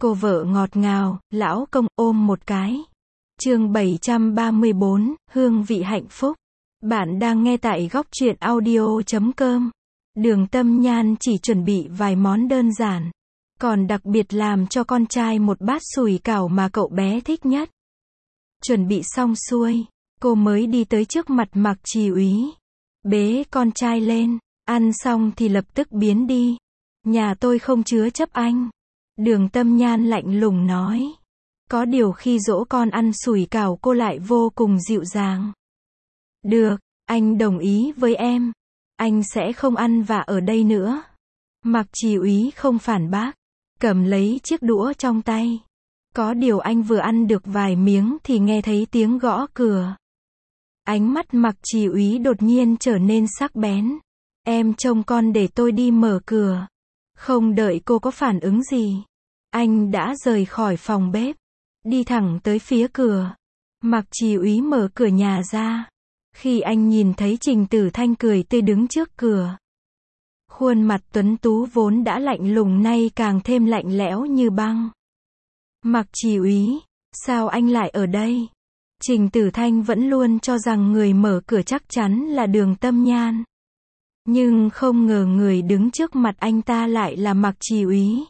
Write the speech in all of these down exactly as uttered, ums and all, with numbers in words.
Cô vợ ngọt ngào, lão công ôm một cái. Chương bảy trăm ba mươi bốn, hương vị hạnh phúc. Bạn đang nghe tại góc truyện audio chấm com. Đường Tâm Nhan chỉ chuẩn bị vài món đơn giản, còn đặc biệt làm cho con trai một bát sủi cảo mà cậu bé thích nhất. Chuẩn bị xong xuôi, cô mới đi tới trước mặt Mạc Trì Úy, bế con trai lên, ăn xong thì lập tức biến đi. Nhà tôi không chứa chấp anh. Đường Tâm Nhan lạnh lùng nói. Có điều khi dỗ con ăn sủi cảo cô lại vô cùng dịu dàng. Được, anh đồng ý với em. Anh sẽ không ăn vạ ở đây nữa. Mạc Trì Úy không phản bác, cầm lấy chiếc đũa trong tay. Có điều anh vừa ăn được vài miếng thì nghe thấy tiếng gõ cửa. Ánh mắt Mạc Trì Úy đột nhiên trở nên sắc bén. Em trông con để tôi đi mở cửa. Không đợi cô có phản ứng gì, anh đã rời khỏi phòng bếp, đi thẳng tới phía cửa. Mạc Trì Úy mở cửa nhà ra. Khi anh nhìn thấy Trình Tử Thanh cười tươi đứng trước cửa, khuôn mặt tuấn tú vốn đã lạnh lùng nay càng thêm lạnh lẽo như băng. Mạc Trì Úy, sao anh lại ở đây? Trình Tử Thanh vẫn luôn cho rằng người mở cửa chắc chắn là Đường Tâm Nhan. Nhưng không ngờ người đứng trước mặt anh ta lại là Mạc Trì Úy.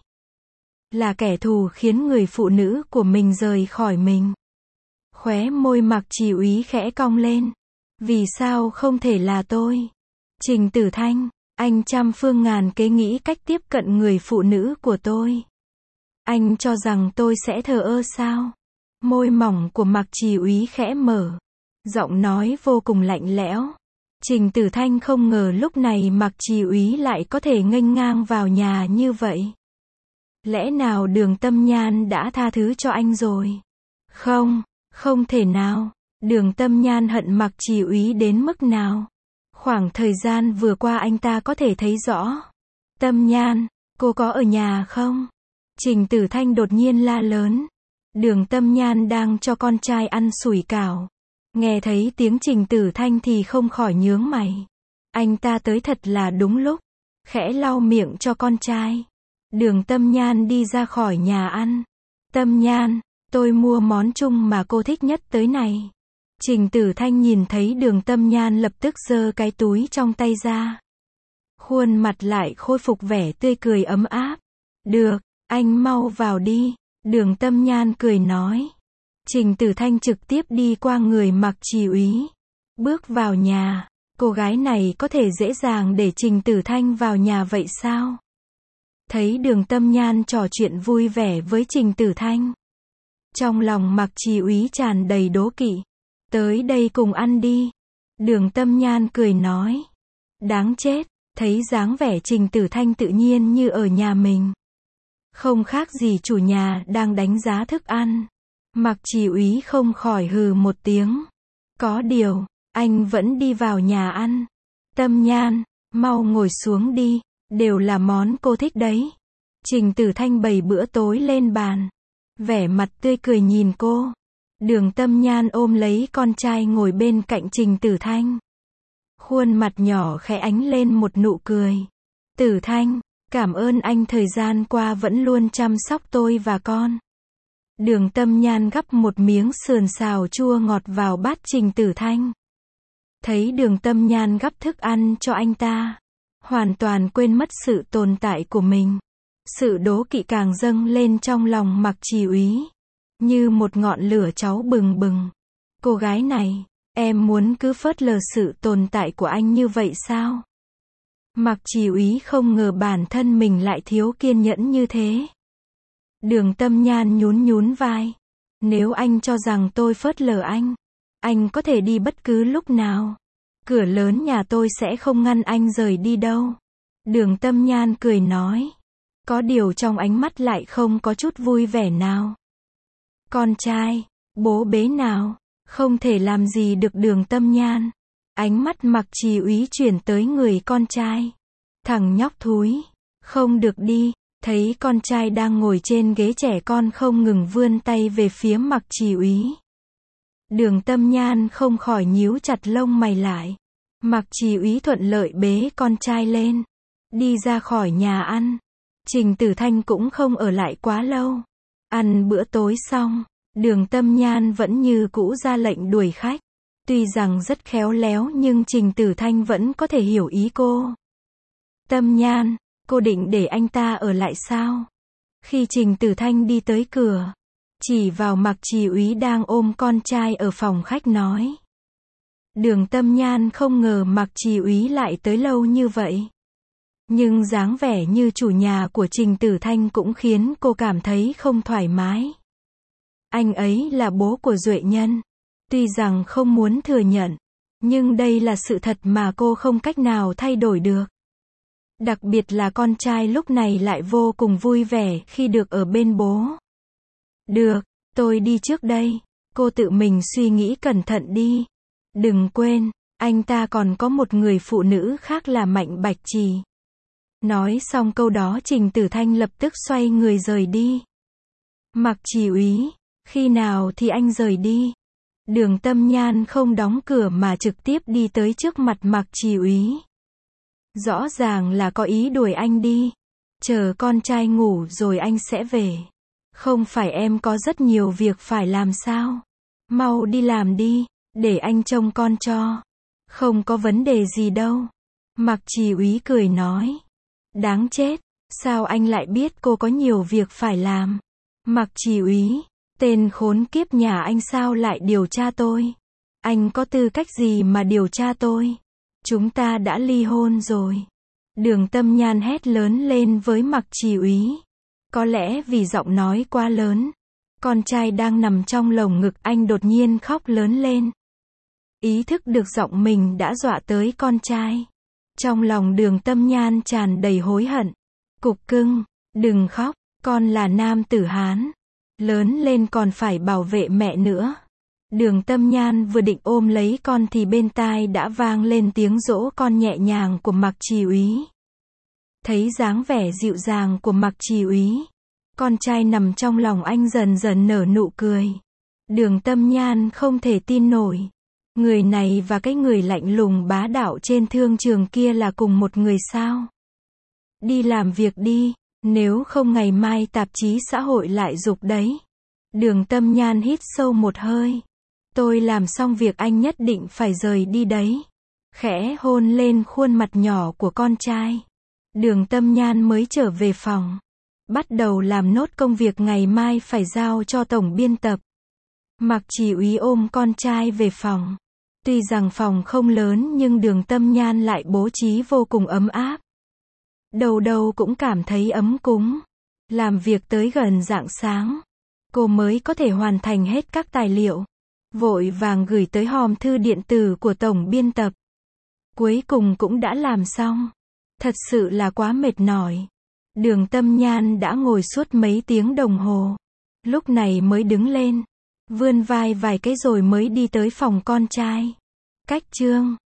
Là kẻ thù khiến người phụ nữ của mình rời khỏi mình. Khóe môi Mạc Trì Úy khẽ cong lên. Vì sao không thể là tôi? Trình Tử Thanh, anh trăm phương ngàn kế nghĩ cách tiếp cận người phụ nữ của tôi. Anh cho rằng tôi sẽ thờ ơ sao? Môi mỏng của Mạc Trì Úy khẽ mở, giọng nói vô cùng lạnh lẽo. Trình Tử Thanh không ngờ lúc này Mạc Trì Úy lại có thể nghênh ngang vào nhà như vậy. Lẽ nào Đường Tâm Nhan đã tha thứ cho anh rồi? Không, không thể nào. Đường Tâm Nhan hận Mạc Trì Úy đến mức nào? Khoảng thời gian vừa qua anh ta có thể thấy rõ. Tâm Nhan, cô có ở nhà không? Trình Tử Thanh đột nhiên la lớn. Đường Tâm Nhan đang cho con trai ăn sủi cảo. Nghe thấy tiếng Trình Tử Thanh thì không khỏi nhướng mày. Anh ta tới thật là đúng lúc. Khẽ lau miệng cho con trai. Đường Tâm Nhan đi ra khỏi nhà ăn. Tâm Nhan, tôi mua món chung mà cô thích nhất tới này. Trình Tử Thanh nhìn thấy Đường Tâm Nhan lập tức giơ cái túi trong tay ra. Khuôn mặt lại khôi phục vẻ tươi cười ấm áp. Được, anh mau vào đi. Đường Tâm Nhan cười nói. Trình Tử Thanh trực tiếp đi qua người Mạc Trì Úy, bước vào nhà. Cô gái này có thể dễ dàng để Trình Tử Thanh vào nhà vậy sao? Thấy Đường Tâm Nhan trò chuyện vui vẻ với Trình Tử Thanh, trong lòng Mạc Trì Úy tràn đầy đố kỵ. Tới đây cùng ăn đi. Đường Tâm Nhan cười nói. Đáng chết, thấy dáng vẻ Trình Tử Thanh tự nhiên như ở nhà mình, không khác gì chủ nhà đang đánh giá thức ăn. Mạc Trì Úy không khỏi hừ một tiếng. Có điều, anh vẫn đi vào nhà ăn. Tâm Nhan, mau ngồi xuống đi, đều là món cô thích đấy. Trình Tử Thanh bày bữa tối lên bàn, vẻ mặt tươi cười nhìn cô. Đường Tâm Nhan ôm lấy con trai ngồi bên cạnh Trình Tử Thanh. Khuôn mặt nhỏ khẽ ánh lên một nụ cười. Tử Thanh, cảm ơn anh thời gian qua vẫn luôn chăm sóc tôi và con. Đường Tâm Nhan gắp một miếng sườn xào chua ngọt vào bát Trình Tử Thanh. Thấy Đường Tâm Nhan gắp thức ăn cho anh ta, hoàn toàn quên mất sự tồn tại của mình. Sự đố kỵ càng dâng lên trong lòng Mạc Trì Úy, như một ngọn lửa cháu bừng bừng. Cô gái này, em muốn cứ phớt lờ sự tồn tại của anh như vậy sao? Mạc Trì Úy không ngờ bản thân mình lại thiếu kiên nhẫn như thế. Đường Tâm Nhan nhún nhún vai. Nếu anh cho rằng tôi phớt lờ anh, anh có thể đi bất cứ lúc nào. Cửa lớn nhà tôi sẽ không ngăn anh rời đi đâu. Đường Tâm Nhan cười nói. Có điều trong ánh mắt lại không có chút vui vẻ nào. Con trai, bố bế nào, không thể làm gì được Đường Tâm Nhan. Ánh mắt Mạc Trì Úy chuyển tới người con trai. Thằng nhóc thúi, không được đi. Thấy con trai đang ngồi trên ghế trẻ con không ngừng vươn tay về phía Mạc Trì Úy. Đường Tâm Nhan không khỏi nhíu chặt lông mày lại. Mạc Trì Úy thuận lợi bế con trai lên, đi ra khỏi nhà ăn. Trình Tử Thanh cũng không ở lại quá lâu. Ăn bữa tối xong, Đường Tâm Nhan vẫn như cũ ra lệnh đuổi khách. Tuy rằng rất khéo léo nhưng Trình Tử Thanh vẫn có thể hiểu ý cô. Tâm Nhan, cô định để anh ta ở lại sao? Khi Trình Tử Thanh đi tới cửa, chỉ vào Mạc Trì Úy đang ôm con trai ở phòng khách nói. Đường Tâm Nhan không ngờ Mạc Trì Úy lại tới lâu như vậy. Nhưng dáng vẻ như chủ nhà của Trình Tử Thanh cũng khiến cô cảm thấy không thoải mái. Anh ấy là bố của Duệ Nhân. Tuy rằng không muốn thừa nhận, nhưng đây là sự thật mà cô không cách nào thay đổi được. Đặc biệt là con trai lúc này lại vô cùng vui vẻ khi được ở bên bố. Được, tôi đi trước đây. Cô tự mình suy nghĩ cẩn thận đi. Đừng quên, anh ta còn có một người phụ nữ khác là Mạnh Bạch Trì. Nói xong câu đó Trình Tử Thanh lập tức xoay người rời đi. Mạc Trì Úy, khi nào thì anh rời đi? Đường Tâm Nhan không đóng cửa mà trực tiếp đi tới trước mặt Mạc Trì Úy. Rõ ràng là có ý đuổi anh đi. Chờ con trai ngủ rồi anh sẽ về. Không phải em có rất nhiều việc phải làm sao? Mau đi làm đi, để anh trông con cho. Không có vấn đề gì đâu. Mạc Trì Úy cười nói. Đáng chết, sao anh lại biết cô có nhiều việc phải làm? Mạc Trì Úy, tên khốn kiếp nhà anh sao lại điều tra tôi? Anh có tư cách gì mà điều tra tôi? Chúng ta đã ly hôn rồi. Đường Tâm Nhan hét lớn lên với Mạc Trì Úy. Có lẽ vì giọng nói quá lớn, con trai đang nằm trong lồng ngực anh đột nhiên khóc lớn lên. Ý thức được giọng mình đã dọa tới con trai. Trong lòng Đường Tâm Nhan tràn đầy hối hận. Cục cưng, đừng khóc, con là nam tử Hán. Lớn lên còn phải bảo vệ mẹ nữa. Đường Tâm Nhan vừa định ôm lấy con thì bên tai đã vang lên tiếng dỗ con nhẹ nhàng của Mạc Trì Úy. Thấy dáng vẻ dịu dàng của Mạc Trì Úy, con trai nằm trong lòng anh dần dần nở nụ cười. Đường Tâm Nhan không thể tin nổi. Người này và cái người lạnh lùng bá đạo trên thương trường kia là cùng một người sao? Đi làm việc đi, nếu không ngày mai tạp chí xã hội lại giục đấy. Đường Tâm Nhan hít sâu một hơi. Tôi làm xong việc anh nhất định phải rời đi đấy. Khẽ hôn lên khuôn mặt nhỏ của con trai. Đường Tâm Nhan mới trở về phòng. Bắt đầu làm nốt công việc ngày mai phải giao cho tổng biên tập. Mạc Trì Úy ôm con trai về phòng. Tuy rằng phòng không lớn nhưng Đường Tâm Nhan lại bố trí vô cùng ấm áp. Đầu đầu cũng cảm thấy ấm cúng. Làm việc tới gần rạng sáng, cô mới có thể hoàn thành hết các tài liệu. Vội vàng gửi tới hòm thư điện tử của tổng biên tập. Cuối cùng cũng đã làm xong. Thật sự là quá mệt mỏi. Đường Tâm Nhan đã ngồi suốt mấy tiếng đồng hồ. Lúc này mới đứng lên, vươn vai vài cái rồi mới đi tới phòng con trai. Cách chương